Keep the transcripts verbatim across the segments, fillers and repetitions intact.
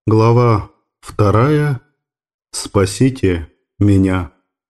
Глава вторая. Спасите меня.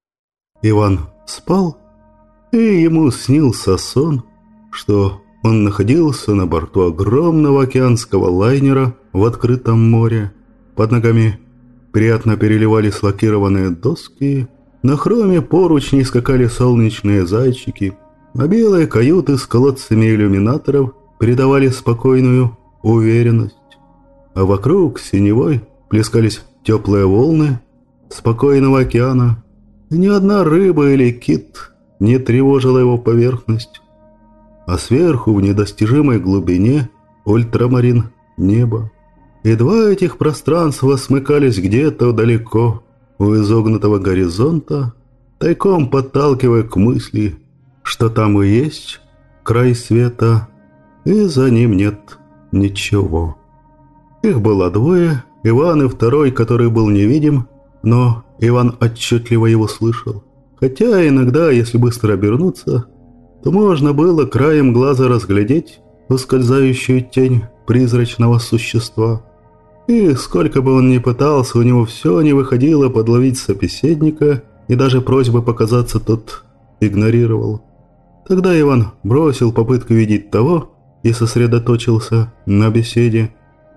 Иван спал, и ему снился сон, что он находился на борту огромного океанского лайнера в открытом море. Под ногами приятно переливались лакированные доски, на хроме поручней скакали солнечные зайчики, а белые каюты с колодцами иллюминаторов передавали спокойную уверенность. А вокруг синевой плескались теплые волны спокойного океана. Ни одна рыба или кит не тревожила его поверхность. А сверху, в недостижимой глубине, ультрамарин небо. И два этих пространства смыкались где-то далеко у изогнутого горизонта, тайком подталкивая к мысли, что там и есть край света, и за ним нет ничего. Их было двое, Иван и второй, который был невидим, но Иван отчетливо его слышал. Хотя иногда, если быстро обернуться, то можно было краем глаза разглядеть ускользающую тень призрачного существа. И сколько бы он ни пытался, у него все не выходило подловить собеседника, и даже просьбы показаться тот игнорировал. Тогда Иван бросил попытку видеть того и сосредоточился на беседе.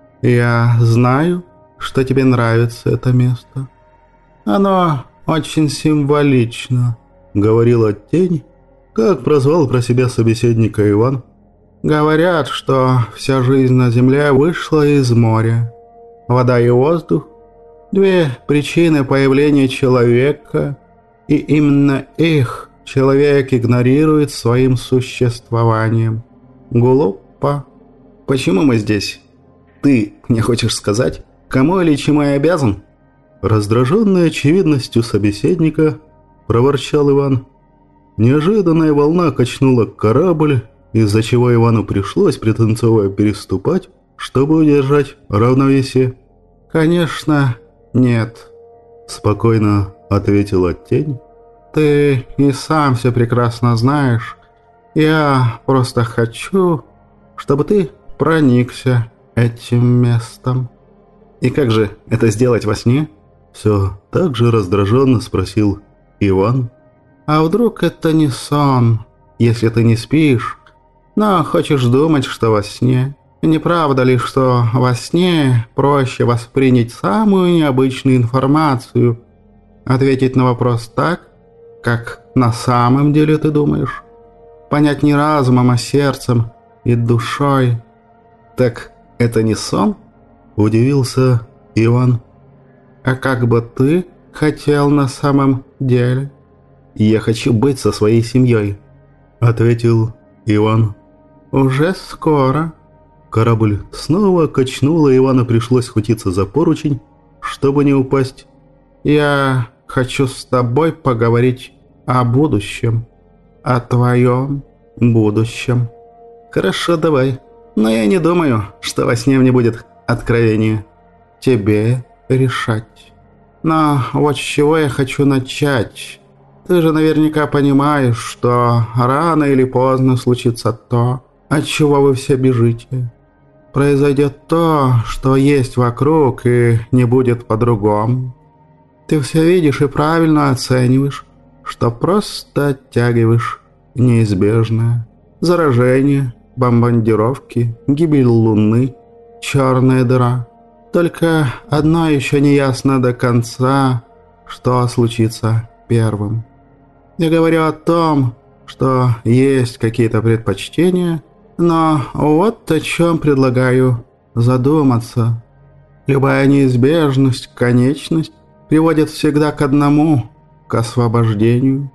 «Я знаю, что тебе нравится это место. Оно очень символично», — говорила тень, как прозвал про себя собеседника Иван. «Говорят, что вся жизнь на земле вышла из моря. Вода и воздух — две причины появления человека, и именно их человек игнорирует своим существованием. Глупо. Почему мы здесь? Ты мне хочешь сказать, кому или чему я обязан?» Раздраженный очевидностью собеседника, проворчал Иван. Неожиданная волна качнула корабль, из-за чего Ивану пришлось, пританцовывая, переступать, чтобы удержать равновесие. «Конечно, нет», — спокойно ответила тень. «Ты и сам все прекрасно знаешь. Я просто хочу, чтобы ты проникся этим местом». «И как же это сделать во сне?» Все так же раздраженно спросил Иван. «А вдруг это не сон, если ты не спишь, но хочешь думать, что во сне? Не правда ли, что во сне проще воспринять самую необычную информацию, ответить на вопрос так, как на самом деле ты думаешь? Понять не разумом, а сердцем и душой?» «Так это не сон?» – удивился Иван. «А как бы ты хотел на самом деле?» «Я хочу быть со своей семьей», – ответил Иван. «Уже скоро». Корабль снова качнуло, и Ивану пришлось хватиться за поручень, чтобы не упасть. «Я хочу с тобой поговорить о будущем, о твоем будущем». «Хорошо, давай. Но я не думаю, что во сне мне будет откровение. Тебе решать. Но вот с чего я хочу начать. Ты же наверняка понимаешь, что рано или поздно случится то, от чего вы все бежите. Произойдет то, что есть вокруг, и не будет по-другому. Ты все видишь и правильно оцениваешь, что просто оттягиваешь неизбежное. Заражение, бомбардировки, гибель Луны, черная дыра. Только одно еще не ясно до конца, что случится первым. Я говорю о том, что есть какие-то предпочтения, но вот о чем предлагаю задуматься. Любая неизбежность, конечность приводит всегда к одному, к освобождению.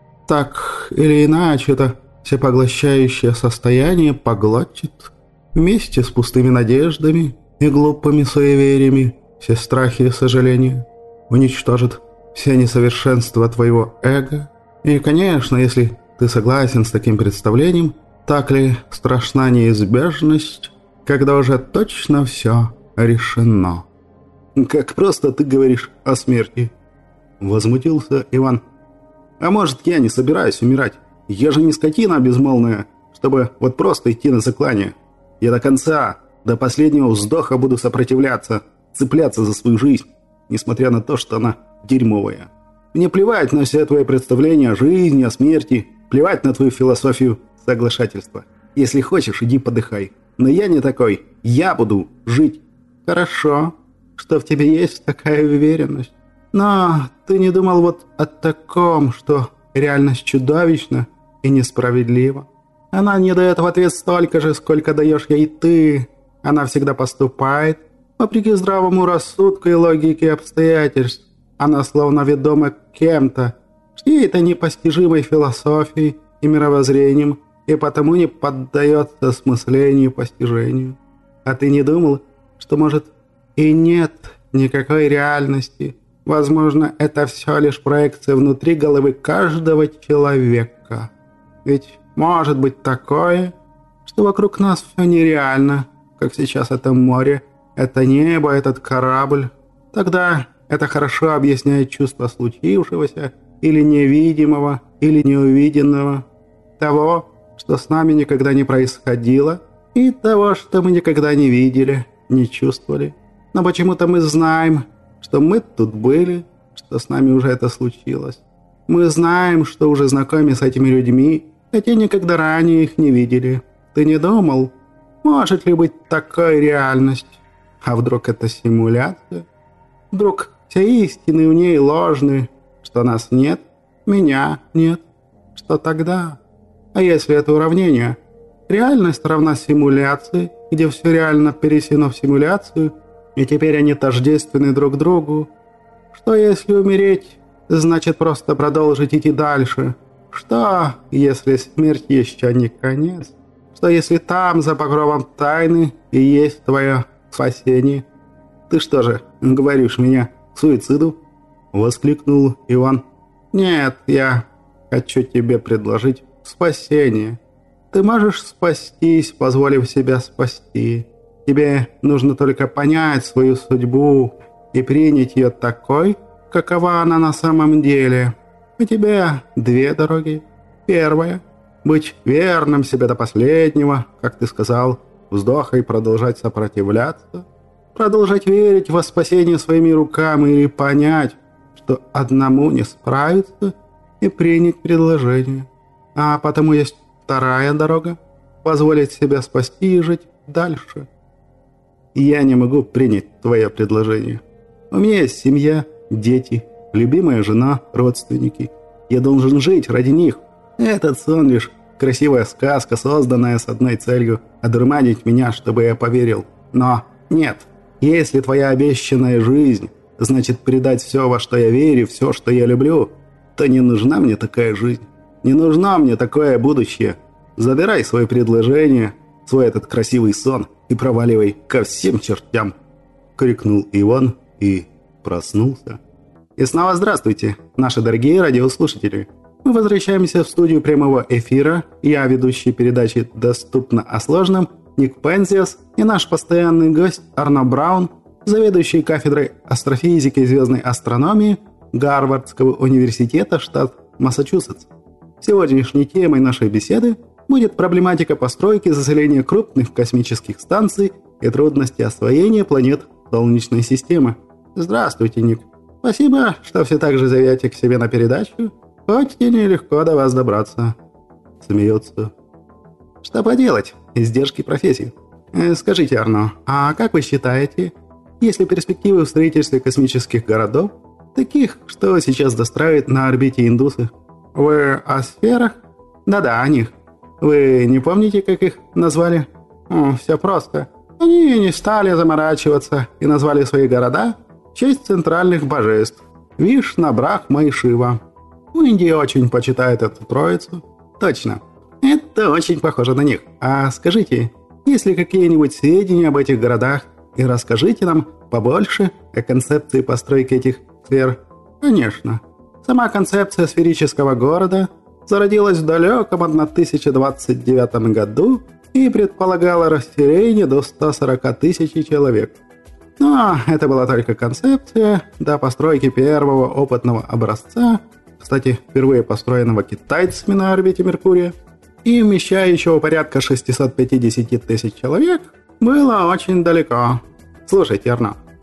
Так или иначе, это всепоглощающее состояние поглотит вместе с пустыми надеждами и глупыми суевериями все страхи и сожаления, уничтожит все несовершенства твоего эго. И, конечно, если ты согласен с таким представлением, так ли страшна неизбежность, когда уже точно все решено? «Как просто ты говоришь о смерти!» — возмутился Иван. «А может, я не собираюсь умирать? Я же не скотина безмолвная, чтобы вот просто идти на заклание. Я до конца, до последнего вздоха буду сопротивляться, цепляться за свою жизнь, несмотря на то, что она дерьмовая. Мне плевать на все твои представления о жизни, о смерти, плевать на твою философию соглашательства. Если хочешь, иди подыхай. Но я не такой. Я буду жить. Хорошо, что в тебе есть такая уверенность. Но ты не думал вот о таком, что реальность чудовищна и несправедлива. Она не дает в ответ столько же, сколько даешь ей ты. Она всегда поступает вопреки здравому рассудку и логике обстоятельств. Она словно ведома кем-то, чьей-то непостижимой философией и мировоззрением, и потому не поддается осмыслению и постижению. А ты не думал, что, может, и нет никакой реальности? Возможно, это все лишь проекция внутри головы каждого человека. Ведь может быть такое, что вокруг нас все нереально, как сейчас это море, это небо, этот корабль. Тогда это хорошо объясняет чувство случившегося, или невидимого, или неувиденного, того, что с нами никогда не происходило, и того, что мы никогда не видели, не чувствовали. Но почему-то мы знаем, что мы тут были, что с нами уже это случилось. Мы знаем, что уже знакомы с этими людьми, хотя никогда ранее их не видели. Ты не думал, может ли быть такая реальность? А вдруг это симуляция? Вдруг все истины в ней ложны, что нас нет, меня нет? Что тогда? А если это уравнение? Реальность равна симуляции, где все реально перенесено в симуляцию, и теперь они тождественны друг другу. Что если умереть, значит просто продолжить идти дальше? Что, если смерть еще не конец? Что, если там, за покровом тайны, и есть твое спасение? Ты что же, говоришь меня к суициду? Воскликнул Иван. Нет, я хочу тебе предложить спасение. Ты можешь спастись, позволив себя спасти. Тебе нужно только понять свою судьбу и принять ее такой, какова она на самом деле. У тебя две дороги. Первая – быть верным себе до последнего, как ты сказал, вздоха и продолжать сопротивляться. Продолжать верить во спасение своими руками или понять, что одному не справиться, и принять предложение. А потому есть вторая дорога – позволить себя спасти и жить дальше. Я не могу принять твое предложение. У меня есть семья, дети, любимая жена, родственники. Я должен жить ради них. Этот сон лишь красивая сказка, созданная с одной целью – одурманить меня, чтобы я поверил. Но нет, если твоя обещанная жизнь значит предать все, во что я верю, все, что я люблю, то не нужна мне такая жизнь. Не нужна мне такое будущее. Забирай свое предложение, свой этот красивый сон и проваливай ко всем чертям!» — крикнул Иван и проснулся. И снова здравствуйте, наши дорогие радиослушатели. Мы возвращаемся в студию прямого эфира. Я ведущий передачи «Доступно о сложном» Ник Пензиас и наш постоянный гость Арно Браун, заведующий кафедрой астрофизики и звездной астрономии Гарвардского университета, штат Массачусетс. Сегодняшней темой нашей беседы будет проблематика постройки и заселения крупных космических станций и трудности освоения планет Солнечной системы. Здравствуйте, Ник. Спасибо, что все так же зовете к себе на передачу, хоть и нелегко до вас добраться. Смеется. Что поделать? Издержки профессии. Э, скажите, Арно, а как вы считаете, есть ли перспективы в строительстве космических городов, таких, что сейчас достраивают на орбите индусы? Вы о сферах? Да-да, о них. Вы не помните, как их назвали? О, все просто. Они не стали заморачиваться и назвали свои города в честь центральных божеств – Вишна, Брахма и Шива. В Индии очень почитают эту троицу. Точно. Это очень похоже на них. А скажите, есть ли какие-нибудь сведения об этих городах? И расскажите нам побольше о концепции постройки этих сфер. Конечно. Сама концепция сферического города зародилась в далеком тысяча двадцать девятом году и предполагала расселение до ста сорока тысяч человек. Но это была только концепция до постройки первого опытного образца, кстати, впервые построенного китайцами на орбите Меркурия, и вмещающего порядка шестьсот пятьдесят тысяч человек, было очень далеко. Слушайте, Арно,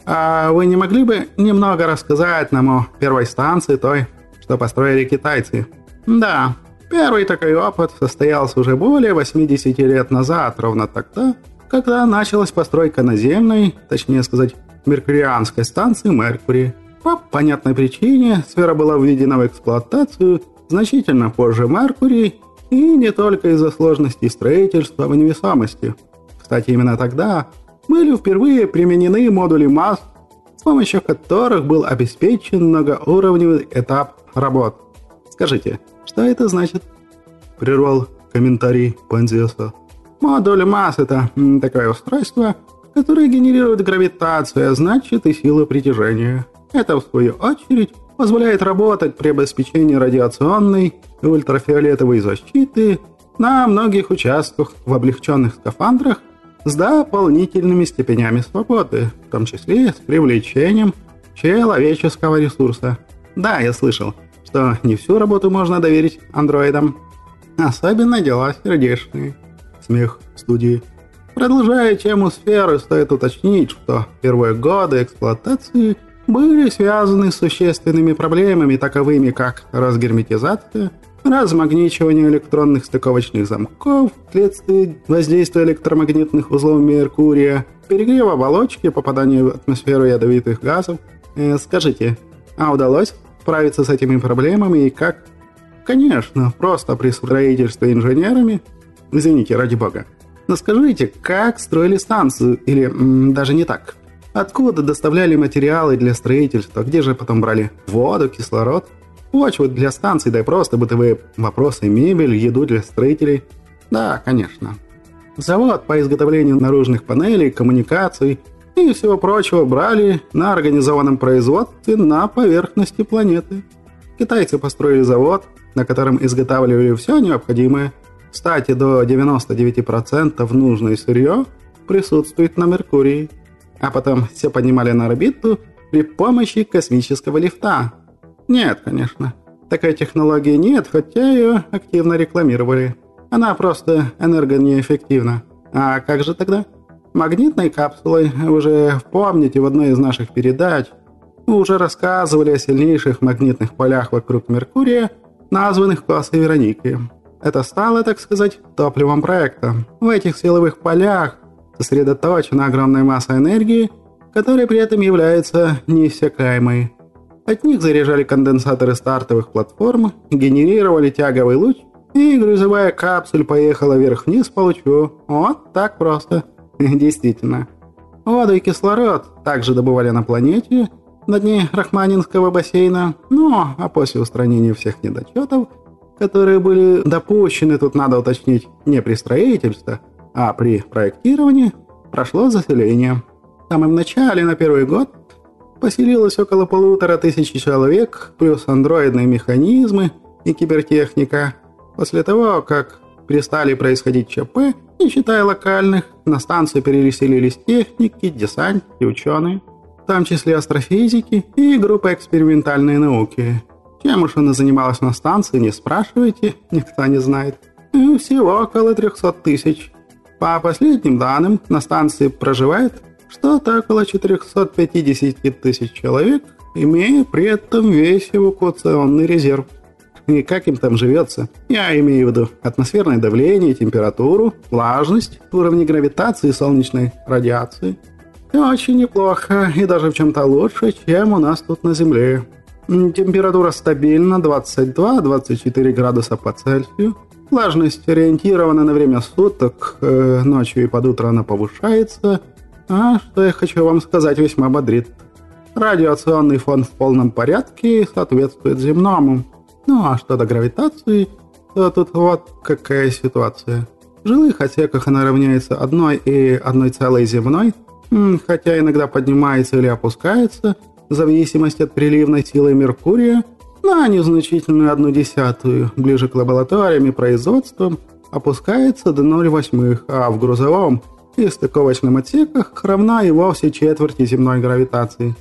А вы не могли бы немного рассказать нам о первой станции, той, что построили китайцы? Да, первый такой опыт состоялся уже более восемьдесят лет назад, ровно тогда, когда началась постройка наземной, точнее сказать, меркурианской станции «Меркурий». По понятной причине сфера была введена в эксплуатацию значительно позже «Меркурий», и не только из-за сложностей строительства в невесомости. Кстати, именно тогда были впервые применены модули МАС, с помощью которых был обеспечен многоуровневый этап работ. Скажите, что это значит? Прервал комментарий Панзиоса. Модуль МАС – это такое устройство, которое генерирует гравитацию, а значит и силу притяжения. Это, в свою очередь, позволяет работать при обеспечении радиационной и ультрафиолетовой защиты на многих участках в облегченных скафандрах с дополнительными степенями свободы, в том числе с привлечением человеческого ресурса. Да, я слышал, что не всю работу можно доверить андроидам. Особенно дела сердечные. Смех в студии. Продолжая тему сферы, стоит уточнить, что первые годы эксплуатации были связаны с существенными проблемами, таковыми как разгерметизация, размагничивание электронных стыковочных замков вследствие воздействия электромагнитных узлов Меркурия, перегрев оболочки, попадание в атмосферу ядовитых газов. Э, скажите, а удалось справиться с этими проблемами и как? Конечно, просто при строительстве инженерами. Извините, ради бога. Но скажите, как строили станцию? Или м, даже не так? Откуда доставляли материалы для строительства? Где же потом брали воду, кислород? Почву для станций, да и просто бытовые вопросы, мебель, еду для строителей. Да, конечно. Завод по изготовлению наружных панелей, коммуникаций и всего прочего брали на организованном производстве на поверхности планеты. Китайцы построили завод, на котором изготавливали все необходимое. Кстати, до девяноста девяти процентов нужное сырье присутствует на Меркурии. А потом все поднимали на орбиту при помощи космического лифта. Нет, конечно, такой технологии нет, хотя ее активно рекламировали. Она просто энергонеэффективна. А как же тогда? Магнитной капсулой, вы же помните, в одной из наших передач мы уже рассказывали о сильнейших магнитных полях вокруг Меркурия, названных классом Вероники. Это стало, так сказать, топливом проекта. В этих силовых полях сосредоточена огромная масса энергии, которая при этом является неиссякаемой. От них заряжали конденсаторы стартовых платформ, генерировали тяговый луч, и грузовая капсуль поехала вверх-вниз по лучу. Вот так просто. Действительно. Воду и кислород также добывали на планете, на дне Рахманинского бассейна. Ну, а после устранения всех недочетов, которые были допущены, тут надо уточнить, не при строительстве, а при проектировании, прошло заселение. В самом начале, на первый год, поселилось около полутора тысяч человек, плюс андроидные механизмы и кибертехника. После того, как перестали происходить ЧП, не считая локальных, на станцию переселились техники, десантники, ученые, в том числе астрофизики и группа экспериментальной науки. Чем уж она занималась на станции, не спрашивайте, никто не знает. И всего около трехсот тысяч. По последним данным, на станции проживает что-то около четырехсот пятидесяти тысяч человек, имея при этом весь эвакуационный резерв. И как им там живется? Я имею в виду атмосферное давление, температуру, влажность, уровни гравитации и солнечной радиации. И очень неплохо, и даже в чем-то лучше, чем у нас тут на Земле. Температура стабильна, двадцать два - двадцать четыре градуса по Цельсию. Влажность ориентирована на время суток, э, ночью и под утро она повышается. А что я хочу вам сказать, весьма бодрит. Радиационный фон в полном порядке и соответствует земному. Ну а что до гравитации, то тут вот какая ситуация. В жилых отсеках она равняется одной и одной целой земной, хотя иногда поднимается или опускается, в зависимости от приливной силы Меркурия, на незначительную одну десятую, ближе к лабораториям и производствам, опускается до ноль восьмых, а в грузовом и стыковочном отсеках равна и вовсе четверти земной гравитации.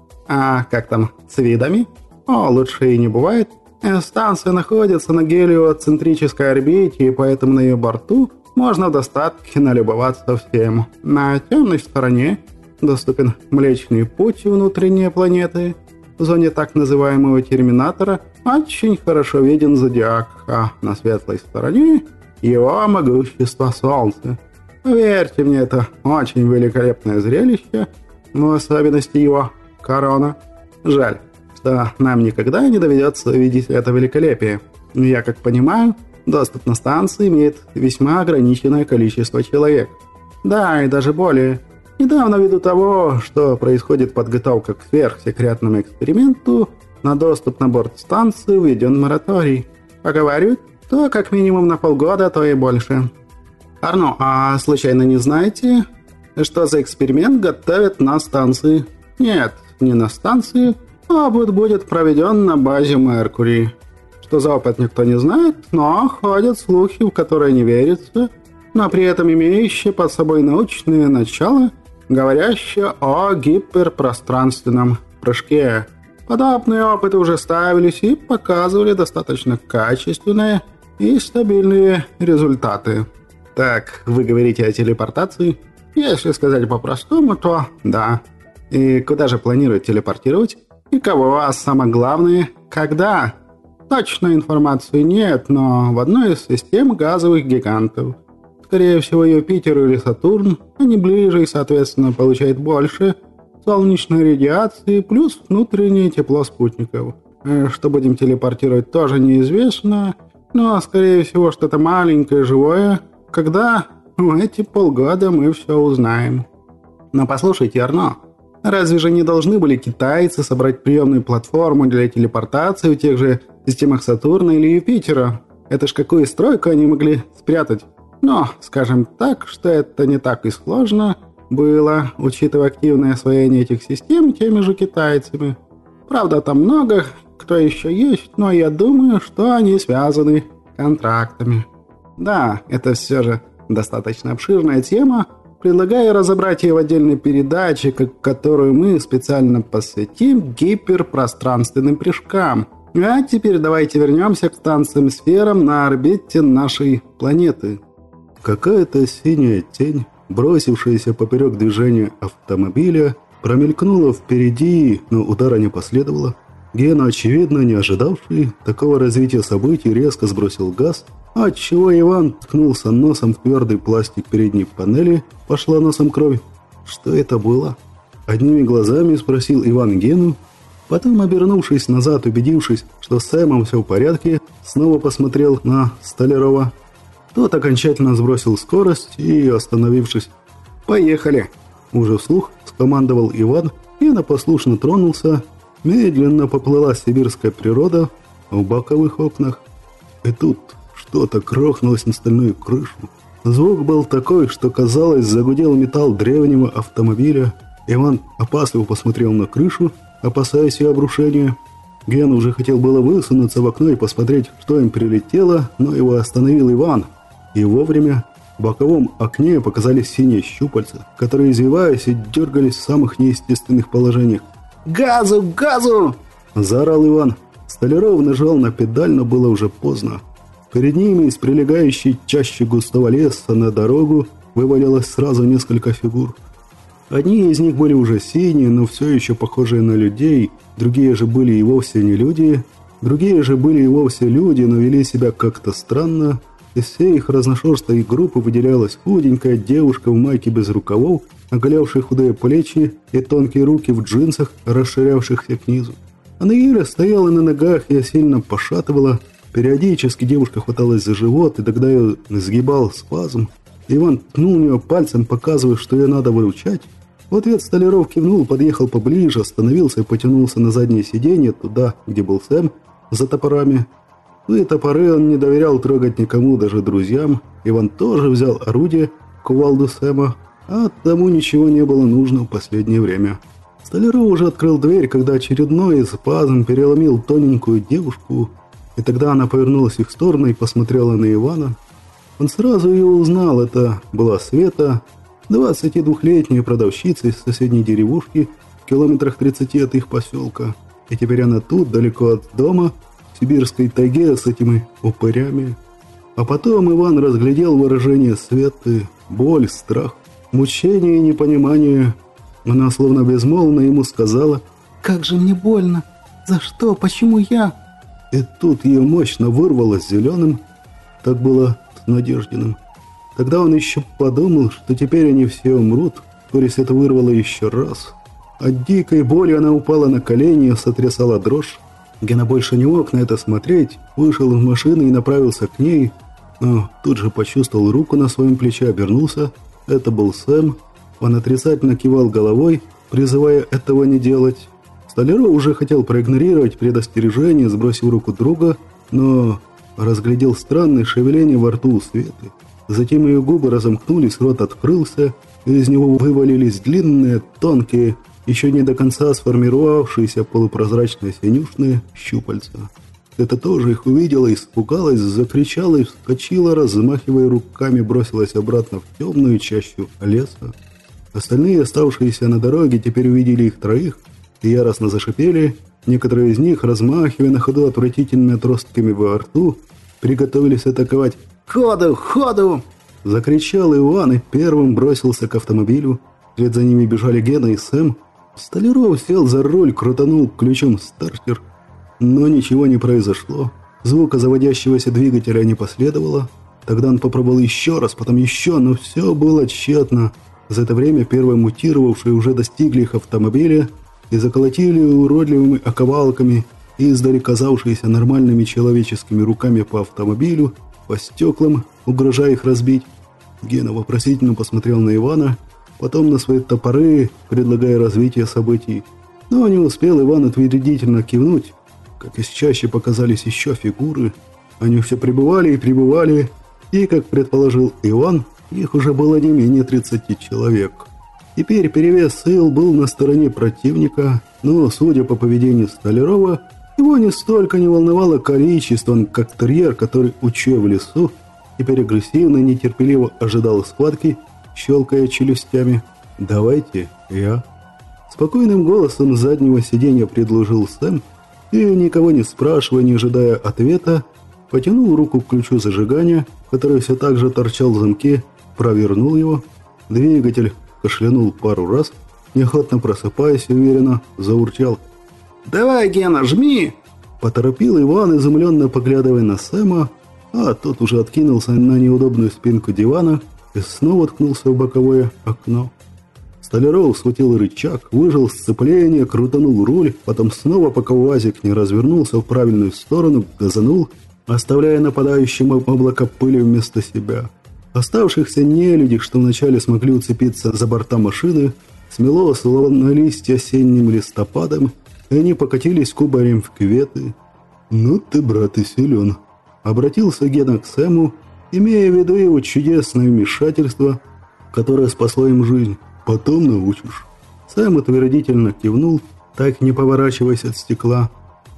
А как там с видами? О, лучше и не бывает. Станция находится на гелиоцентрической орбите, и поэтому на ее борту можно в достатке налюбоваться всем. На темной стороне доступен Млечный Путь внутренней планеты. В зоне так называемого терминатора очень хорошо виден зодиак, а на светлой стороне его могущество Солнце. Поверьте мне, это очень великолепное зрелище, в особенности его корона. Жаль, что нам никогда не доведется видеть это великолепие. Я как понимаю, доступ на станции имеет весьма ограниченное количество человек. Да, и даже более. Недавно, ввиду того, что происходит подготовка к сверхсекретному эксперименту, на доступ на борт станции введен мораторий. Поговорю, то как минимум на полгода, то и больше. Арно, а случайно не знаете, что за эксперимент готовят на станции? Нет, не на станции, а будет проведен на базе Меркурий. Что за опыт никто не знает, но ходят слухи, в которые не верится, но при этом имеющие под собой научное начало, говорящее о гиперпространственном прыжке. Подобные опыты уже ставились и показывали достаточно качественные и стабильные результаты. Так, вы говорите о телепортации? Если сказать по-простому, то да. И куда же планируют телепортировать? И кого? А самое главное, когда? Точной информации нет, но в одной из систем газовых гигантов. Скорее всего, Юпитер или Сатурн, они ближе и, соответственно, получают больше солнечной радиации, плюс внутреннее тепло спутников. Что будем телепортировать, тоже неизвестно, но, скорее всего, что-то маленькое, живое. Когда? В эти полгода мы все узнаем. Но послушайте, Арно, разве же не должны были китайцы собрать приемную платформу для телепортации в тех же системах Сатурна или Юпитера? Это ж какую стройку они могли спрятать? Но, скажем так, что это не так и сложно было, учитывая активное освоение этих систем теми же китайцами. Правда, там много кто еще есть, но я думаю, что они связаны контрактами. Да, это все же достаточно обширная тема. Предлагаю разобрать ее в отдельной передаче, которую мы специально посвятим гиперпространственным прыжкам. А теперь давайте вернемся к станциям-сферам на орбите нашей планеты. Какая-то синяя тень, бросившаяся поперек движения автомобиля, промелькнула впереди, но удара не последовало. Гена, очевидно, не ожидавший такого развития событий, резко сбросил газ, отчего Иван ткнулся носом в твердый пластик передней панели, пошла носом кровь. Что это было? Одними глазами спросил Иван Гену, потом, обернувшись назад, убедившись, что с Сэмом все в порядке, снова посмотрел на Столярова. Тот окончательно сбросил скорость и, остановившись, «Поехали!» Уже вслух скомандовал Иван, и послушно тронулся. Медленно поплыла сибирская природа в боковых окнах. И тут что-то грохнулось на стальную крышу. Звук был такой, что, казалось, загудел металл древнего автомобиля. Иван опасливо посмотрел на крышу, опасаясь ее обрушения. Ген уже хотел было высунуться в окно и посмотреть, что им прилетело, но его остановил Иван. И вовремя в боковом окне показались синие щупальца, которые, извиваясь, и дергались в самых неестественных положениях. «Газу! Газу!» – заорал Иван. Столяров нажал на педаль, но было уже поздно. Перед ними из прилегающей чаще густого леса на дорогу вывалилось сразу несколько фигур. Одни из них были уже синие, но все еще похожие на людей, другие же были и вовсе не люди, другие же были и вовсе люди, но вели себя как-то странно. Из всей их разношерстной группы выделялась худенькая девушка в майке без рукавов, оголявшей худые плечи и тонкие руки в джинсах, расширявшихся к низу. Она еле стояла на ногах и сильно пошатывала. Периодически девушка хваталась за живот, и тогда ее сгибал спазм. Иван ткнул в нее пальцем, показывая, что ее надо выручать. В ответ Столяров кивнул, подъехал поближе, остановился и потянулся на заднее сиденье, туда, где был Сэм, за топорами. И топоры он не доверял трогать никому, даже друзьям. Иван тоже взял орудие, кувалду Сэма, а тому ничего не было нужно в последнее время. Столяров уже открыл дверь, когда очередной спазм переломил тоненькую девушку, и тогда она повернулась в их сторону и посмотрела на Ивана. Он сразу ее узнал, это была Света, двадцатидвухлетняя продавщица из соседней деревушки, в километрах тридцати от их поселка. И теперь она тут, далеко от дома, в сибирской тайге с этими упырями. А потом Иван разглядел выражение Светы, боль, страх, мучение и непонимание. Она словно безмолвно ему сказала: «Как же мне больно! За что? Почему я?» И тут ее мощно вырвало с зеленым. Так было с Надеждиным. Тогда он еще подумал, что теперь они все умрут, вскоре это вырвало еще раз. От дикой боли она упала на колени и сотрясала дрожь. Гена больше не мог на это смотреть, вышел из машины и направился к ней, но тут же почувствовал руку на своем плече, обернулся. Это был Сэм. Он отрицательно кивал головой, призывая этого не делать. Столяров уже хотел проигнорировать предостережение, сбросив руку друга, но разглядел странное шевеление во рту у Светы. Затем ее губы разомкнулись, рот открылся, и из него вывалились длинные, тонкие, еще не до конца сформировавшиеся полупрозрачные синюшные щупальца. Это тоже их увидела, испугалась, закричала и вскочила, размахивая руками, бросилась обратно в темную чащу леса. Остальные, оставшиеся на дороге, теперь увидели их троих и яростно зашипели. Некоторые из них, размахивая на ходу отвратительными отростками во рту, приготовились атаковать. «Ходу! Ходу!» – закричал Иван и первым бросился к автомобилю. Вслед за ними бежали Гена и Сэм. Столяров сел за руль, крутанул ключом стартер, но ничего не произошло. Звука заводящегося двигателя не последовало. Тогда он попробовал еще раз, потом еще, но все было тщетно. За это время первые мутировавшие уже достигли их автомобиля и заколотили уродливыми оковалками, издали казавшиеся нормальными человеческими руками по автомобилю, по стеклам, угрожая их разбить. Гена вопросительно посмотрел на Ивана, потом на свои топоры, предлагая развитие событий. Но не успел Иван утвердительно кивнуть, как из чаще показались еще фигуры. Они все прибывали и прибывали, и, как предположил Иван, их уже было не менее тридцати человек. Теперь перевес сил был на стороне противника, но, судя по поведению Столярова, его не столько не волновало количество, он как терьер, который, учуя в лесу, теперь агрессивно и нетерпеливо ожидал схватки, щелкая челюстями. «Давайте, я». Спокойным голосом с заднего сиденья предложил Сэм и, никого не спрашивая, не ожидая ответа, потянул руку к ключу зажигания, который все так же торчал в замке, провернул его. Двигатель кашлянул пару раз, неохотно просыпаясь, уверенно заурчал. «Давай, Гена, жми!» Поторопил Иван, изумленно поглядывая на Сэма, а тот уже откинулся на неудобную спинку дивана и снова ткнулся в боковое окно. Столяров схватил рычаг, выжал сцепление, крутанул руль, потом снова, пока УАЗик не развернулся в правильную сторону, газанул, оставляя нападающим облако пыли вместо себя. Оставшихся нелюдей, что вначале смогли уцепиться за борта машины, смело, словно листья осенним листопадом, и они покатились кубарем в кюветы. «Ну ты, брат, и силен», — обратился Гена к Сэму, имея в виду его чудесное вмешательство, которое спасло им жизнь. «Потом научишь». Сэм утвердительно кивнул, так не поворачиваясь от стекла,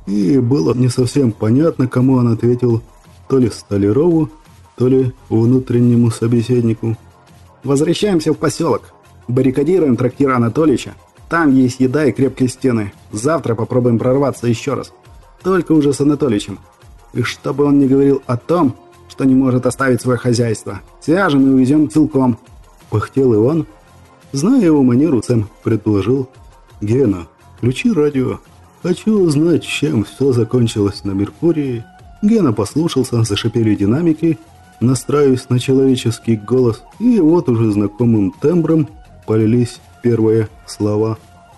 и было не совсем понятно, кому он ответил, то ли Столярову, то ли внутреннему собеседнику. «Возвращаемся в поселок. Баррикадируем трактир Анатолича. Там есть еда и крепкие стены. Завтра попробуем прорваться еще раз. Только уже с Анатоличем. И чтобы он не говорил о том, что не может оставить свое хозяйство. Свяжем и увезем целиком», — пыхтел Иван. Зная его манеру, Сэм предложил: «Гена, включи радио. Хочу узнать, чем все закончилось на Меркурии». Гена послушался, зашипели динамики, настраиваясь на человеческий голос, и вот уже знакомым тембром полились первые слова.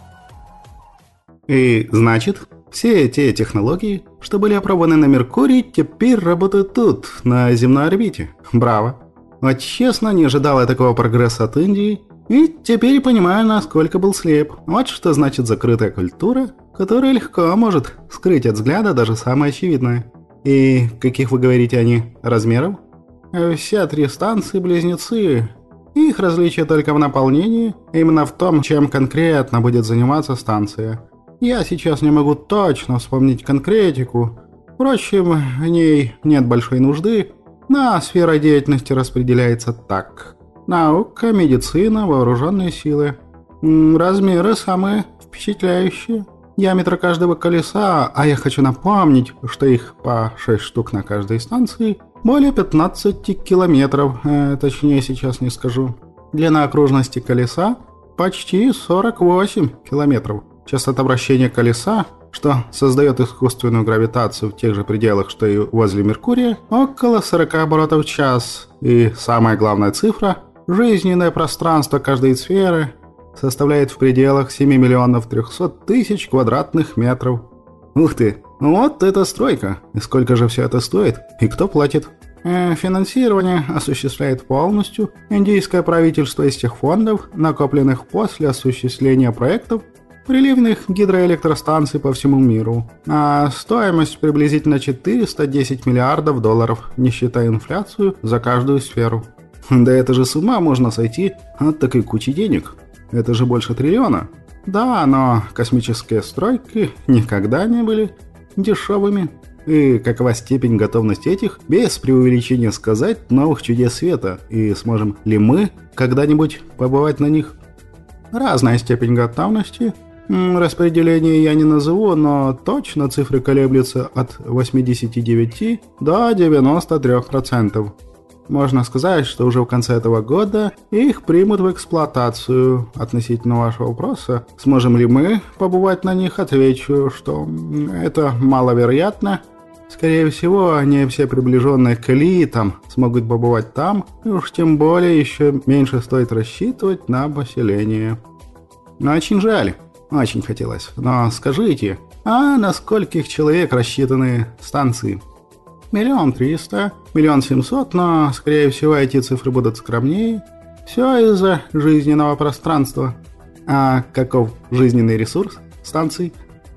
«И значит, все те технологии, что были опробованы на Меркурии, теперь работают тут, на земной орбите. Браво! Вот честно, не ожидал я такого прогресса от Индии, и теперь понимаю, насколько был слеп. Вот что значит закрытая культура, которая легко может скрыть от взгляда даже самое очевидное. И каких, вы говорите, они размеров? Все три станции близнецы. Их различие только в наполнении, именно в том, чем конкретно будет заниматься станция. Я сейчас не могу точно вспомнить конкретику. Впрочем, в ней нет большой нужды, но сфера деятельности распределяется так: наука, медицина, вооруженные силы. Размеры самые впечатляющие. Диаметр каждого колеса, а я хочу напомнить, что их по шесть штук на каждой станции, более пятнадцати километров, э, точнее сейчас не скажу. Длина окружности колеса почти сорок восемь километров. Частота вращения колеса, что создает искусственную гравитацию в тех же пределах, что и возле Меркурия, около сорок оборотов в час. И самая главная цифра – жизненное пространство каждой сферы составляет в пределах семь миллионов триста тысяч квадратных метров. Ух ты, вот это стройка! И сколько же все это стоит? И кто платит? Э, финансирование осуществляет полностью индийское правительство из тех фондов, накопленных после осуществления проектов приливных гидроэлектростанций по всему миру. А стоимость приблизительно четыреста десять миллиардов долларов, не считая инфляцию за каждую сферу. Да это же с ума можно сойти от такой кучи денег. Это же больше триллиона. Да, но космические стройки никогда не были дешевыми. И какова степень готовности этих, без преувеличения сказать, новых чудес света? И сможем ли мы когда-нибудь побывать на них? Разная степень готовности. Распределение я не назову, но точно цифры колеблются от восьмидесяти девяти до девяноста трёх процентов. Можно сказать, что уже в конце этого года их примут в эксплуатацию. Относительно вашего вопроса, сможем ли мы побывать на них, отвечу, что это маловероятно. Скорее всего, не все приближенные к элитам смогут побывать там, и уж тем более еще меньше стоит рассчитывать на поселение. Но очень жаль, очень хотелось. Но скажите, а на скольких человек рассчитаны станции? Миллион триста, миллион семьсот, но, скорее всего, эти цифры будут скромнее. Все из-за жизненного пространства. А каков жизненный ресурс станций?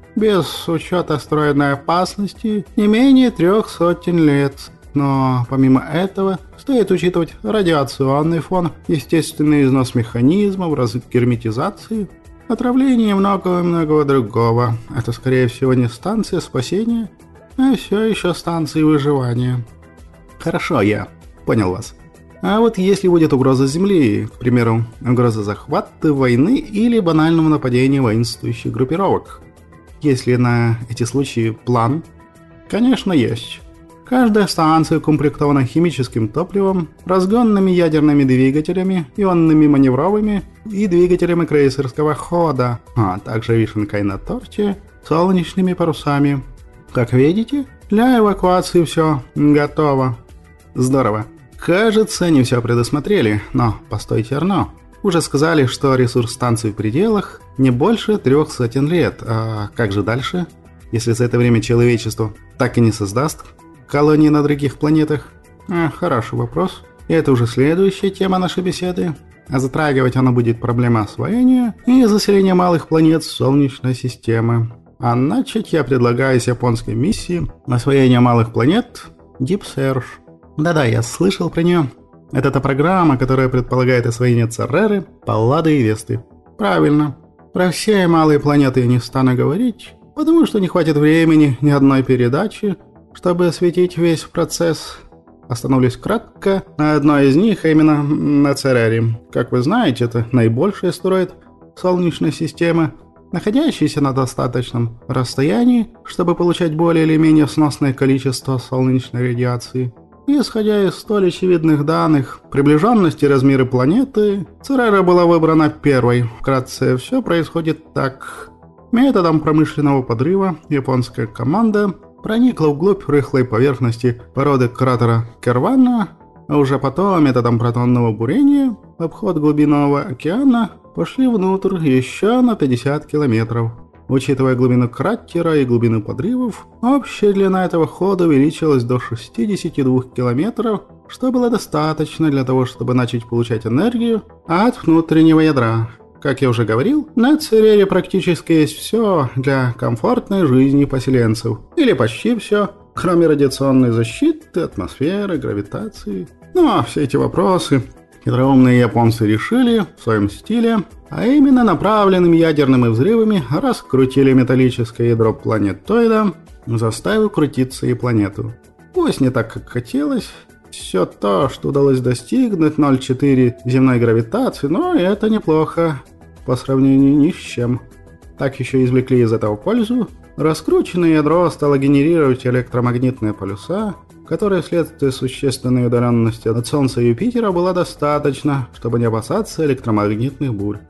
Без учета встроенной опасности не менее трех сотен лет. Но помимо этого стоит учитывать радиационный фон, естественный износ механизмов, разрыв герметизации, отравление и многого-многого другого. Это, скорее всего, не станция спасения, а все еще станции выживания. Хорошо, я понял вас. А вот если будет угроза Земли, к примеру, угроза захвата, войны или банального нападения воинствующих группировок, есть ли на эти случаи план? Конечно, есть. Каждая станция укомплектована химическим топливом, разгонными ядерными двигателями, ионными маневровыми и двигателями крейсерского хода, а также вишенкой на торте, солнечными парусами. Как видите, для эвакуации все готово. Здорово. Кажется, не все предусмотрели, но постойте, Арно. Уже сказали, что ресурс станции в пределах не больше трех сотен лет. А как же дальше, если за это время человечество так и не создаст колонии на других планетах? А, хороший вопрос. И это уже следующая тема нашей беседы. А затрагивать она будет проблема освоения и заселения малых планет Солнечной системы. А начать я предлагаю с японской миссии освоения малых планет Deep Search. Да-да, я слышал про нее. Это та программа, которая предполагает освоение Цереры, Паллады и Весты. Правильно. Про все малые планеты я не стану говорить, потому что не хватит времени ни одной передачи, чтобы осветить весь процесс. Остановлюсь кратко на одной из них, а именно на Церере. Как вы знаете, это наибольший астероид Солнечной системы, находящийся на достаточном расстоянии, чтобы получать более или менее сносное количество солнечной радиации. И, исходя из столь очевидных данных приближенности и размеры планеты, Церера была выбрана первой. Вкратце, все происходит так. Методом промышленного подрыва японская команда проникла вглубь рыхлой поверхности породы кратера Кервана, а уже потом методом протонного бурения в обход глубинного океана пошли внутрь еще на пятьдесят километров. Учитывая глубину кратера и глубину подрывов, общая длина этого хода увеличилась до шестидесяти двух километров, что было достаточно для того, чтобы начать получать энергию от внутреннего ядра. Как я уже говорил, на Церере практически есть все для комфортной жизни поселенцев. Или почти все, кроме радиационной защиты, атмосферы, гравитации. Но все эти вопросы хитроумные японцы решили в своем стиле, а именно направленными ядерными взрывами раскрутили металлическое ядро планетоида, заставив крутиться и планету. Пусть не так, как хотелось, все то, что удалось достигнуть ноль целых четыре десятых земной гравитации, но это неплохо по сравнению ни с чем. Так еще извлекли из этого пользу. Раскрученное ядро стало генерировать электромагнитные полюса, которые вследствие существенной удаленности от Солнца и Юпитера было достаточно, чтобы не опасаться электромагнитных бурь.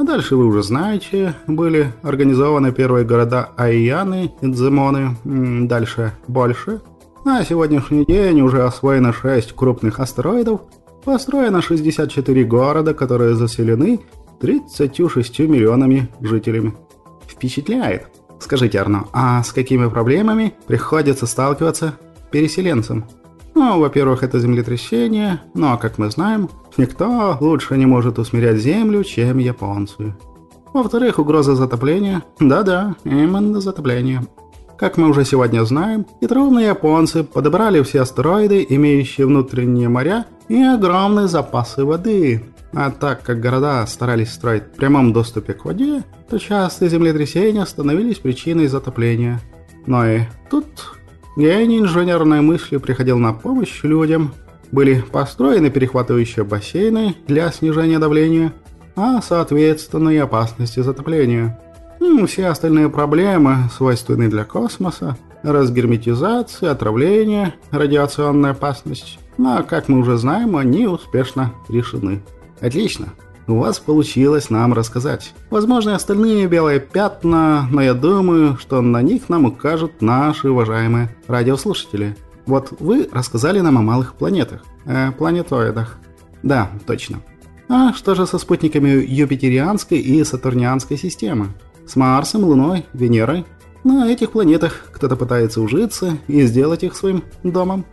А дальше вы уже знаете, были организованы первые города Айяны и Дземоны, дальше больше. На сегодняшний день уже освоено шесть крупных астероидов, построено шестьдесят четыре города, которые заселены тридцатью шестью миллионами жителями. Впечатляет. Скажите, Арно, а с какими проблемами приходится сталкиваться переселенцам? Ну, во-первых, это землетрясение, но, как мы знаем, никто лучше не может усмирять землю, чем японцы. Во-вторых, угроза затопления. Да-да, именно затопление. Как мы уже сегодня знаем, хитроумные японцы подобрали все астероиды, имеющие внутренние моря, и огромные запасы воды. А так как города старались строить в прямом доступе к воде, то частые землетрясения становились причиной затопления. Но и тут гений инженерной мысли приходил на помощь людям. Были построены перехватывающие бассейны для снижения давления, а соответственно и опасности затопления. И все остальные проблемы, свойственные для космоса, разгерметизация, отравление, радиационная опасность. Но, как мы уже знаем, они успешно решены. Отлично. У вас получилось нам рассказать. Возможно, остальные белые пятна, но я думаю, что на них нам укажут наши уважаемые радиослушатели. Вот вы рассказали нам о малых планетах, э, планетоидах. Да, точно. А что же со спутниками Юпитерианской и Сатурнианской системы? С Марсом, Луной, Венерой? На этих планетах кто-то пытается ужиться и сделать их своим домом?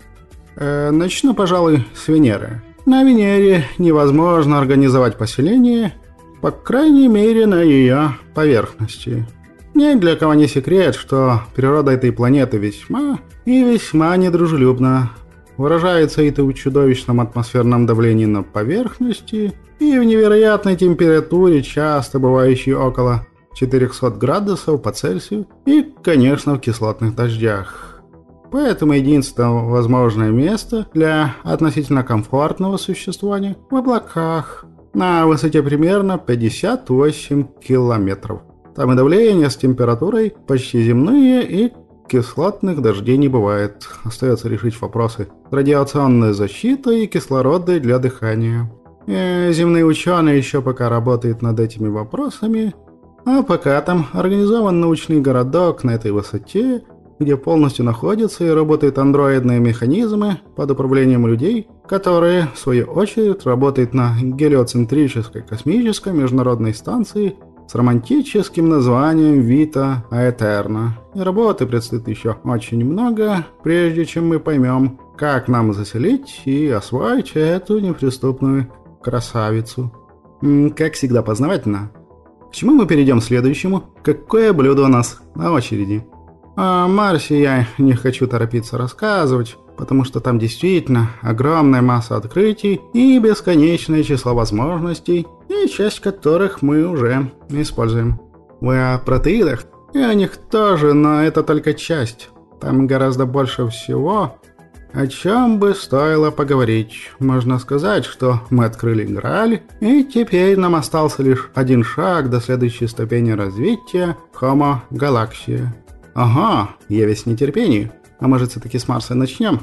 Э, начну, пожалуй, с Венеры. На Венере невозможно организовать поселение, по крайней мере, на ее поверхности. Ни для кого не секрет, что природа этой планеты весьма и весьма недружелюбна. Выражается это в чудовищном атмосферном давлении на поверхности и в невероятной температуре, часто бывающей около четырехсот градусов по Цельсию, и, конечно, в кислотных дождях. Поэтому единственное возможное место для относительно комфортного существования в облаках на высоте примерно пятьдесят восемь километров. Там и давление с температурой почти земные, и кислотных дождей не бывает. Остается решить вопросы радиационной защиты и кислорода для дыхания. И земные ученые еще пока работают над этими вопросами, а пока там организован научный городок на этой высоте, где полностью находятся и работают андроидные механизмы под управлением людей, которые, в свою очередь, работают на гелиоцентрической космической международной станции с романтическим названием Вита Аэтерна. И работы предстоит еще очень много, прежде чем мы поймем, как нам заселить и освоить эту неприступную красавицу. Как всегда познавательно. К чему мы перейдем следующему? Какое блюдо у нас на очереди? О Марсе я не хочу торопиться рассказывать, потому что там действительно огромная масса открытий и бесконечное число возможностей, и часть которых мы уже используем. Вы о протеидах? И о них тоже, но это только часть. Там гораздо больше всего, о чем бы стоило поговорить. Можно сказать, что мы открыли Грааль, и теперь нам остался лишь один шаг до следующей ступени развития Homo Galaxiae. Ага, я весь в нетерпении. А может, все-таки с Марса начнем?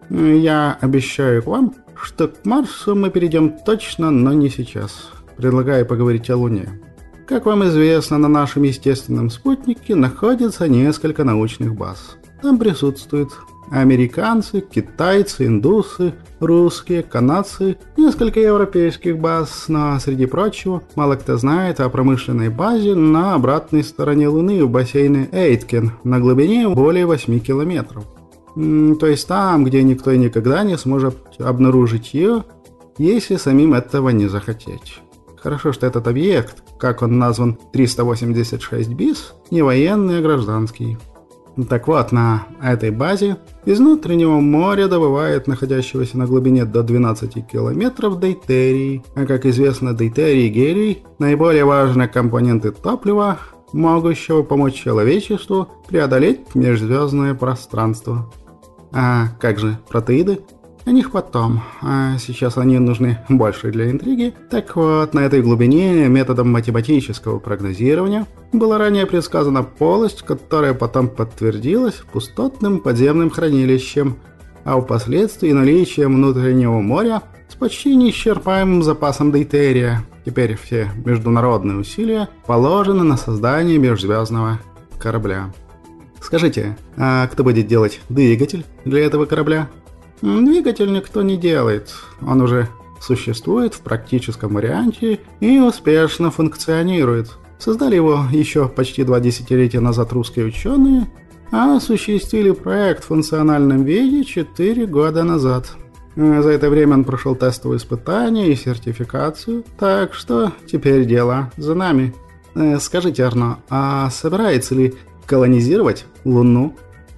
Я обещаю вам, что к Марсу мы перейдем точно, но не сейчас. Предлагаю поговорить о Луне. Как вам известно, на нашем естественном спутнике находится несколько научных баз. Там присутствуют американцы, китайцы, индусы, русские, канадцы, несколько европейских баз, но, среди прочего, мало кто знает о промышленной базе на обратной стороне Луны в бассейне Эйткен на глубине более восьми километров. М-м, то есть там, где никто и никогда не сможет обнаружить ее, если самим этого не захотеть. Хорошо, что этот объект, как он назван триста восемьдесят шесть бис, не военный, а гражданский. Так вот, на этой базе из внутреннего моря добывают находящегося на глубине до двенадцати километров дейтерий. А как известно, дейтерий и гелий – наиболее важные компоненты топлива, могущего помочь человечеству преодолеть межзвездное пространство. А как же протеиды? О них потом, а сейчас они нужны больше для интриги. Так вот, на этой глубине методом математического прогнозирования была ранее предсказана полость, которая потом подтвердилась пустотным подземным хранилищем. а впоследствии наличием внутреннего моря с почти неисчерпаемым запасом дейтерия. Теперь все международные усилия положены на создание межзвездного корабля. Скажите, а кто будет делать двигатель для этого корабля? Двигатель никто не делает. Он уже существует в практическом варианте и успешно функционирует. Создали его еще почти два десятилетия назад русские ученые, а осуществили проект в функциональном виде четыре года назад. За это время он прошел тестовые испытания и сертификацию, так что теперь дело за нами. Скажите, Арно, а собирается ли колонизировать Луну?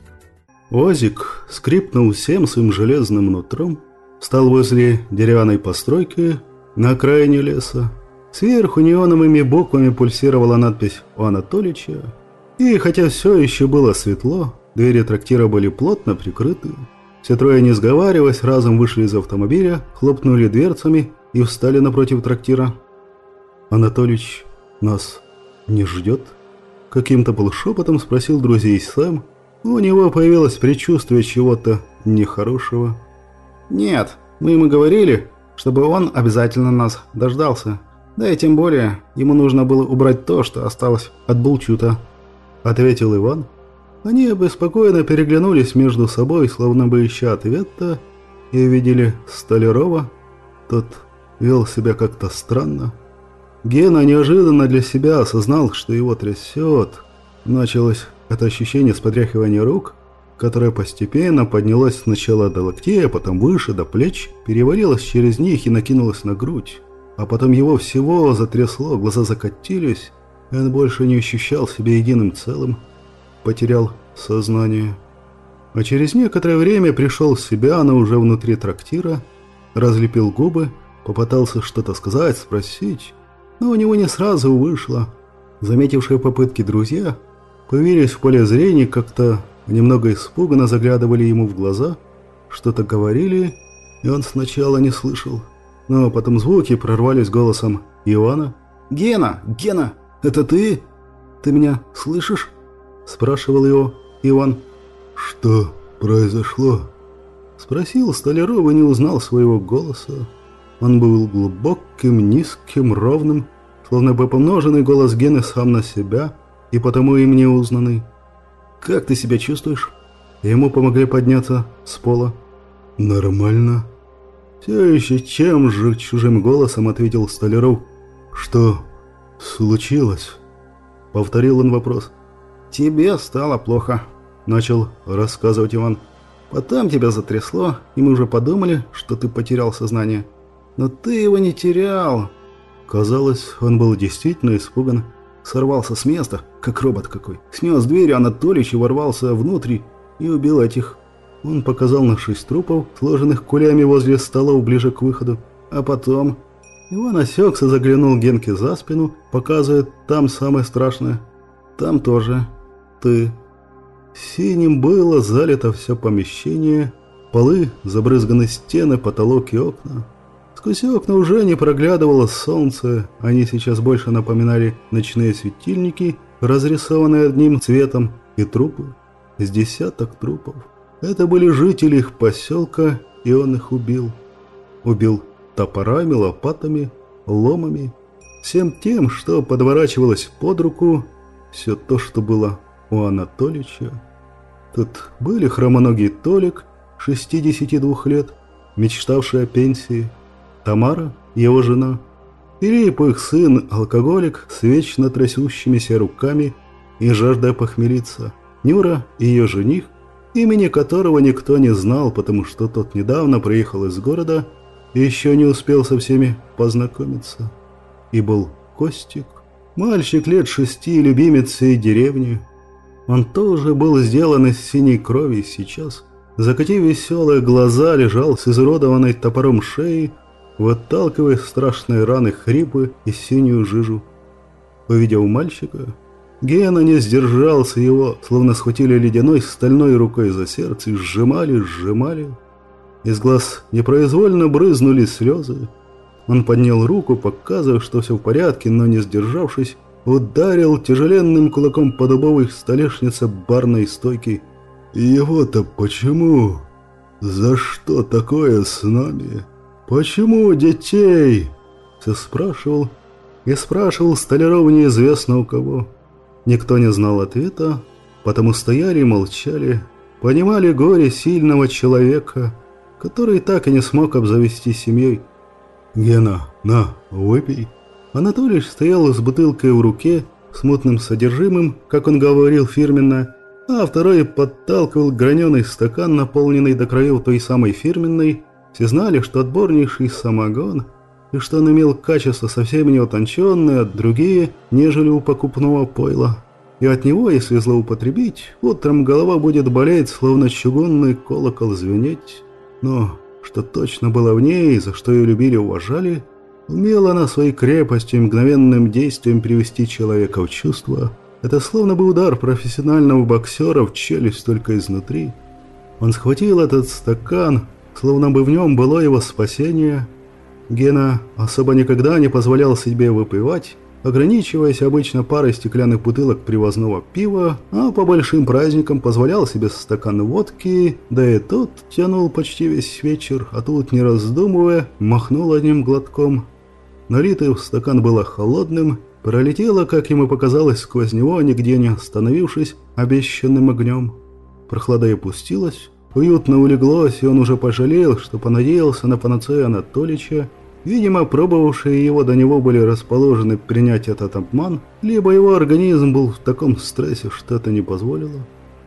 Озик скрипнул всем своим железным нутром, встал возле деревянной постройки на окраине леса. Сверху неоновыми буквами пульсировала надпись «У Анатолича», и хотя все еще было светло, двери трактира были плотно прикрыты. Все трое, не сговариваясь, разом вышли из автомобиля, хлопнули дверцами и встали напротив трактира. «Анатолич нас не ждет?» Каким-то полушепотом спросил друзей Сэм. У него появилось предчувствие чего-то нехорошего. «Нет, мы ему говорили, чтобы он обязательно нас дождался. Да и тем более, ему нужно было убрать то, что осталось от Булчута», — ответил Иван. Они обеспокоенно переглянулись между собой, словно бы ища ответа, и увидели Столярова. Тот вел себя как-то странно. Гена неожиданно для себя осознал, что его трясет. Началось это ощущение потряхивания рук, которое постепенно поднялось сначала до локтей, а потом выше, до плеч, перевалилось через них и накинулось на грудь. А потом его всего затрясло, глаза закатились, и он больше не ощущал себя единым целым, потерял сознание. А через некоторое время пришел в себя, но уже внутри трактира, разлепил губы, попытался что-то сказать, спросить, но у него не сразу вышло. Заметившие попытки друзья появились в поле зрения, как-то немного испуганно заглядывали ему в глаза, что-то говорили, и он сначала не слышал. Но потом звуки прорвались голосом Ивана. «Гена! Гена! Это ты? Ты меня слышишь?» — спрашивал его Иван. «Что произошло?» — спросил Столяров и не узнал своего голоса. Он был глубоким, низким, ровным, словно бы помноженный голос Гены сам на себя, и потому им не узнанный. «Как ты себя чувствуешь?» Ему помогли подняться с пола. «Нормально». Все еще чем же чужим голосом ответил Столяров. «Что случилось?» Повторил он вопрос. «Тебе стало плохо», — начал рассказывать Иван. «Потом тебя затрясло, и мы уже подумали, что ты потерял сознание. Но ты его не терял». Казалось, он был действительно испуган. Сорвался с места, как робот какой. Снес дверь Анатолич и ворвался внутрь и убил этих. Он показал на шесть трупов, сложенных кулями возле столов ближе к выходу. А потом... Иван осекся, заглянул Генке за спину, показывая там самое страшное. Там тоже ты. Синим было залито все помещение, полы, забрызганы стены, потолок и окна. Сквозь окна уже не проглядывало солнце, они сейчас больше напоминали ночные светильники, разрисованные одним цветом, и трупы, с десяток трупов. Это были жители их поселка, и он их убил. Убил топорами, лопатами, ломами, всем тем, что подворачивалось под руку, все то, что было у Анатолича. Тут были хромоногий Толик, шестидесяти двух лет, мечтавший о пенсии, Тамара, его жена, Филипп, их сын, алкоголик с вечно трясущимися руками и жаждой похмелиться, Нюра, ее жених, имени которого никто не знал, потому что тот недавно приехал из города и еще не успел со всеми познакомиться. И был Костик, мальчик лет шести, любимец всей деревни. Он тоже был сделан из синей крови сейчас, закатив веселые глаза, лежал с изуродованной топором шеей, выталкивая страшные раны, хрипы и синюю жижу. Увидев мальчика, Гена не сдержался его, словно схватили ледяной стальной рукой за сердце и сжимали, сжимали. Из глаз непроизвольно брызнули слезы. Он поднял руку, показывая, что все в порядке, но не сдержавшись, ударил тяжеленным кулаком по дубовой столешнице барной стойки. «Его-то почему?» За что такое с нами? Почему детей?» Все спрашивал и спрашивал Столяров неизвестно у кого. Никто не знал ответа, потому стояли и молчали, понимали горе сильного человека, который так и не смог обзавестись семьей. «Гена, на, выпей». Анатолий стоял с бутылкой в руке, с мутным содержимым, как он говорил фирменно, а второй подталкивал граненый стакан, наполненный до краев той самой фирменной. Все знали, что отборнейший самогон, и что он имел качество совсем не утонченные, а другие, нежели у покупного пойла. И от него, если злоупотребить, утром голова будет болеть, словно чугунный колокол звенеть. Но что точно было в ней, за что ее любили и уважали, умела она своей крепостью и мгновенным действием привести человека в чувство. Это словно бы удар профессионального боксера в челюсть только изнутри. Он схватил этот стакан, словно бы в нем было его спасение. Гена особо никогда не позволял себе выпивать, ограничиваясь обычно парой стеклянных бутылок привозного пива, а по большим праздникам позволял себе стакан водки, да и тот тянул почти весь вечер, а тут, не раздумывая, махнул одним глотком. Налитый в стакан было холодным, пролетело, как ему показалось, сквозь него, нигде не остановившись, обещанным огнем. Прохлада и пустилась, уютно улеглось, и он уже пожалел, что понадеялся на панацею Анатолича. Видимо, пробовавшие его до него были расположены принять этот обман, либо его организм был в таком стрессе, что это не позволило.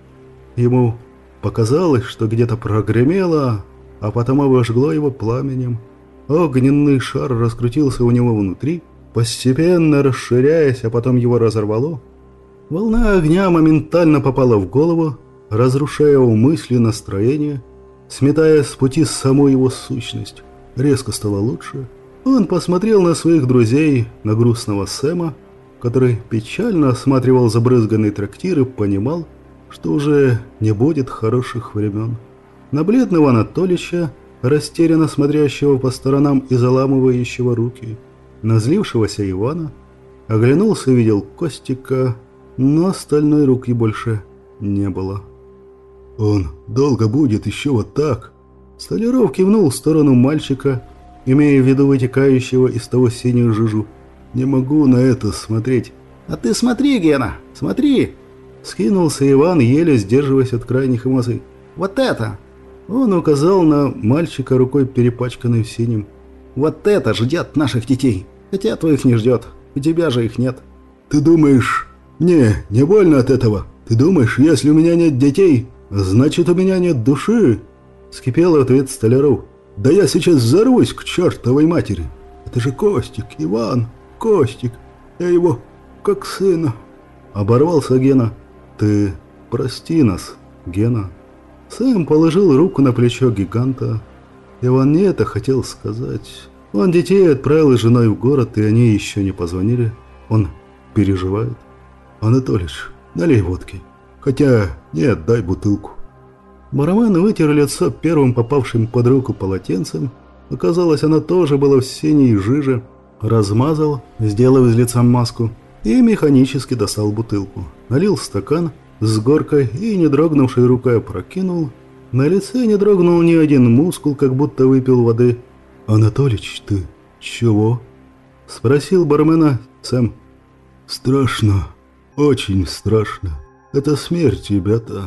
Ему показалось, что где-то прогремело, а потом обожгло его пламенем. Огненный шар раскрутился у него внутри, постепенно расширяясь, а потом его разорвало. Волна огня моментально попала в голову, разрушая его мысли и настроение, сметая с пути саму его сущность. Резко стало лучше. Он посмотрел на своих друзей, на грустного Сэма, который печально осматривал забрызганный трактир и понимал, что уже не будет хороших времен. На бледного Анатолича, растерянно смотрящего по сторонам и заламывающего руки, на злившегося Ивана, оглянулся и видел Костика, но остальной руки больше не было. «Он долго будет еще вот так?» Столяров кивнул в сторону мальчика, имея в виду вытекающего из того синюю жижу. «Не могу на это смотреть». «А ты смотри, Гена, смотри!» Скинулся Иван, еле сдерживаясь от крайних эмоций. «Вот это!» Он указал на мальчика рукой, перепачканной в синем. «Вот это ждет наших детей! Хотя твоих не ждет, у тебя же их нет». «Ты думаешь, мне не больно от этого? Ты думаешь, если у меня нет детей, значит, у меня нет души?» Скипел ответ Столяров. «Да я сейчас взорвусь к чертовой матери! Это же Костик, Иван, Костик! Я его как сына!» Оборвался Гена. «Ты прости нас, Гена». Сэм положил руку на плечо гиганта. Иван не это хотел сказать. Он детей отправил с женой в город, и они еще не позвонили. Он переживает. «Анатолич, налей водки. Хотя нет, дай бутылку». Бармен вытер лицо первым попавшим под руку полотенцем. Оказалось, оно тоже было в синей жиже. Размазал, сделав из лица маску, и механически достал бутылку. Налил стакан с горкой и, не дрогнувшей рукой, опрокинул. На лице не дрогнул ни один мускул, как будто выпил воды. «Анатолич, ты чего?» — спросил бармена Сэм. «Страшно, очень страшно. Это смерть, ребята.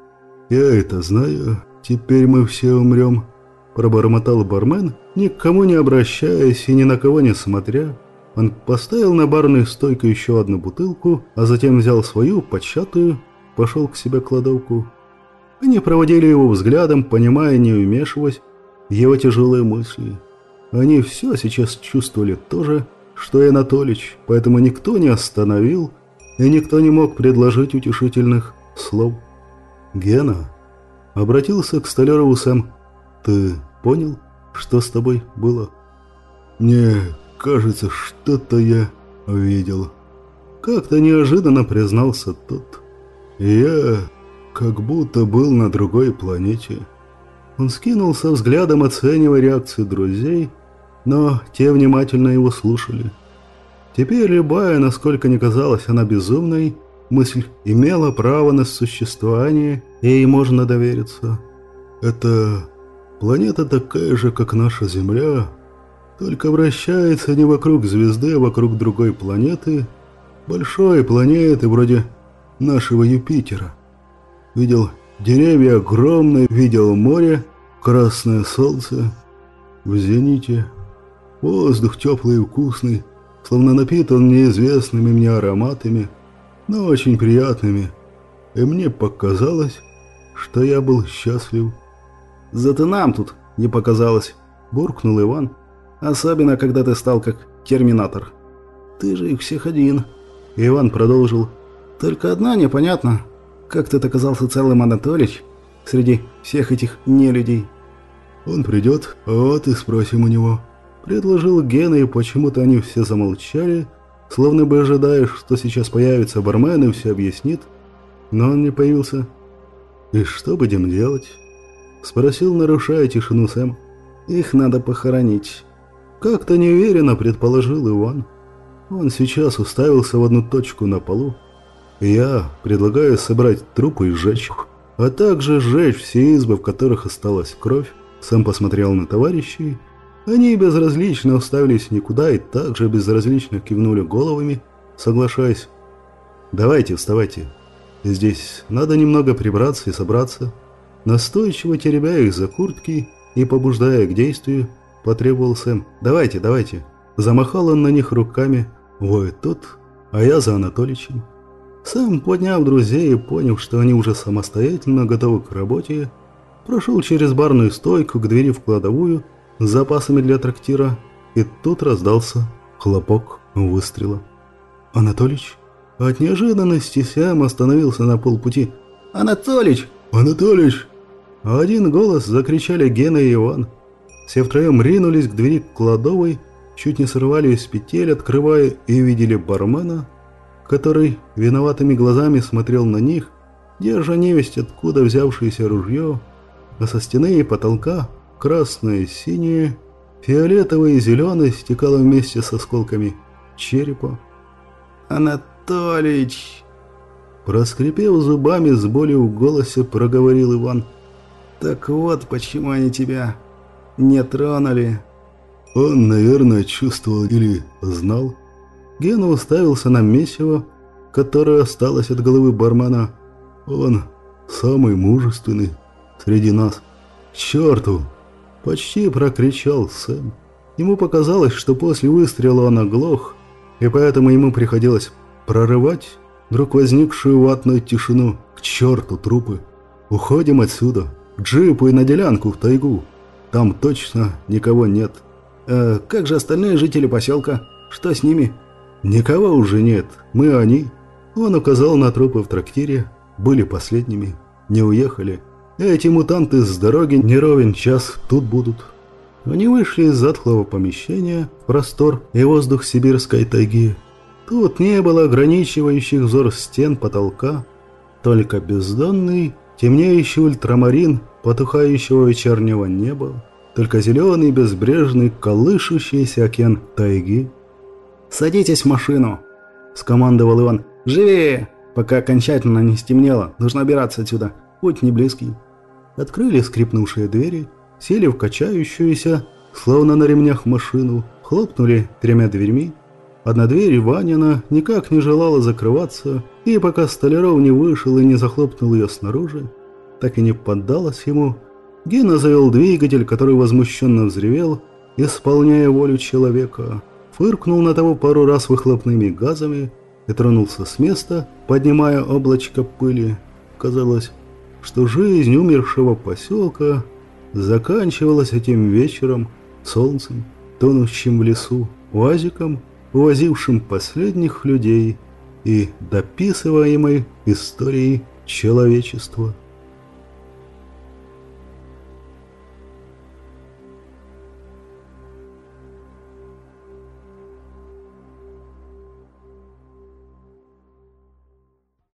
Я это знаю. Теперь мы все умрем», — пробормотал бармен, ни к кому не обращаясь и ни на кого не смотря. Он поставил на барную стойку еще одну бутылку, а затем взял свою, початую, пошел к себе кладовку. Они проводили его взглядом, понимая, не вмешиваясь в его тяжелые мысли. Они все сейчас чувствовали то же, что и Анатолич, поэтому никто не остановил, и никто не мог предложить утешительных слов. «Гена», — обратился к Столярову Сэм, — «ты понял, что с тобой было?» «Мне кажется, что-то я видел», — как-то неожиданно признался тот. «Я как будто был на другой планете». Он скинулся взглядом, оценивая реакцию друзей, но те внимательно его слушали. Теперь любая, насколько ни казалась она безумной, мысль имела право на существование, и ей можно довериться. Это планета такая же, как наша Земля, только вращается не вокруг звезды, а вокруг другой планеты, большой планеты вроде нашего Юпитера. Видел деревья огромные, видел море, красное солнце в зените, воздух теплый и вкусный, словно напитан неизвестными мне ароматами, но очень приятными, и мне показалось, что я был счастлив. «Зато нам тут не показалось», – буркнул Иван. «Особенно, когда ты стал как терминатор. Ты же их всех один». Иван продолжил. «Только одна непонятно, как тут оказался целым Анатолич среди всех этих нелюдей». «Он придет, вот и спросим у него», – предложил Гена, и почему-то они все замолчали, словно бы ожидая, что сейчас появится бармен и все объяснит. Но он не появился. «И что будем делать?» – спросил, нарушая тишину Сэм. «Их надо похоронить». Как-то неуверенно предположил Иван. Он сейчас уставился в одну точку на полу. «Я предлагаю собрать трупы и сжечь их, а также сжечь все избы, в которых осталась кровь». Сэм посмотрел на товарищей. Они безразлично уставились никуда и также безразлично кивнули головами, соглашаясь. «Давайте, вставайте. Здесь надо немного прибраться и собраться». Настойчиво теребя их за куртки и побуждая к действию, потребовал Сэм. «Давайте, давайте». Замахал он на них руками. Воет тот, а я за Анатоличем. Сэм, подняв друзей и поняв, что они уже самостоятельно готовы к работе, прошел через барную стойку к двери в кладовую с запасами для трактира, и тут раздался хлопок выстрела. «Анатолич?» От неожиданности Сэм остановился на полпути. «Анатолич! Анатолич!» В один голос закричали Гена и Иван. Все втроем ринулись к двери кладовой, чуть не сорвались с петель, открывая, и видели бармена, который виноватыми глазами смотрел на них, держа невесть откуда взявшееся ружье, а со стены и потолка красное, синее, фиолетовое и зеленое стекало вместе с осколками черепа. «Анатолич!» Проскрипев зубами, с болью в голосе проговорил Иван. «Так вот почему они тебя не тронули». Он, наверное, чувствовал или знал. Гена уставился на месиво, которое осталось от головы бармена. «Он самый мужественный среди нас». «К черту!» – почти прокричал Сэм. Ему показалось, что после выстрела он оглох, и поэтому ему приходилось прорывать вдруг возникшую ватную тишину. «К черту трупы! Уходим отсюда, к джипу и на делянку в тайгу. Там точно никого нет». «Э, как же остальные жители поселка? Что с ними?» «Никого уже нет, мы они». Он указал на трупы в трактире, были последними, не уехали. Эти мутанты с дороги не ровен час тут будут. Они вышли из затхлого помещения в простор и воздух сибирской тайги. Тут не было ограничивающих взор стен, потолка, только бездонный, темнеющий ультрамарин потухающего вечернего неба, только зеленый, безбрежный, колышущийся океан тайги. «Садитесь в машину!» – скомандовал Иван. «Живее! Пока окончательно не стемнело, нужно убираться отсюда, путь не близкий». Открыли скрипнувшие двери, сели в качающуюся, словно на ремнях, машину, хлопнули тремя дверьми. Одна дверь, Ванина, никак не желала закрываться, и пока Столяров не вышел и не захлопнул ее снаружи, так и не поддалась ему. Гена завел двигатель, который возмущенно взревел, исполняя волю человека, фыркнул на того пару раз выхлопными газами и тронулся с места, поднимая облачко пыли. Казалось, что жизнь умершего поселка заканчивалась этим вечером, солнцем, тонущим в лесу, уазиком, увозившим последних людей и дописываемой историей человечества.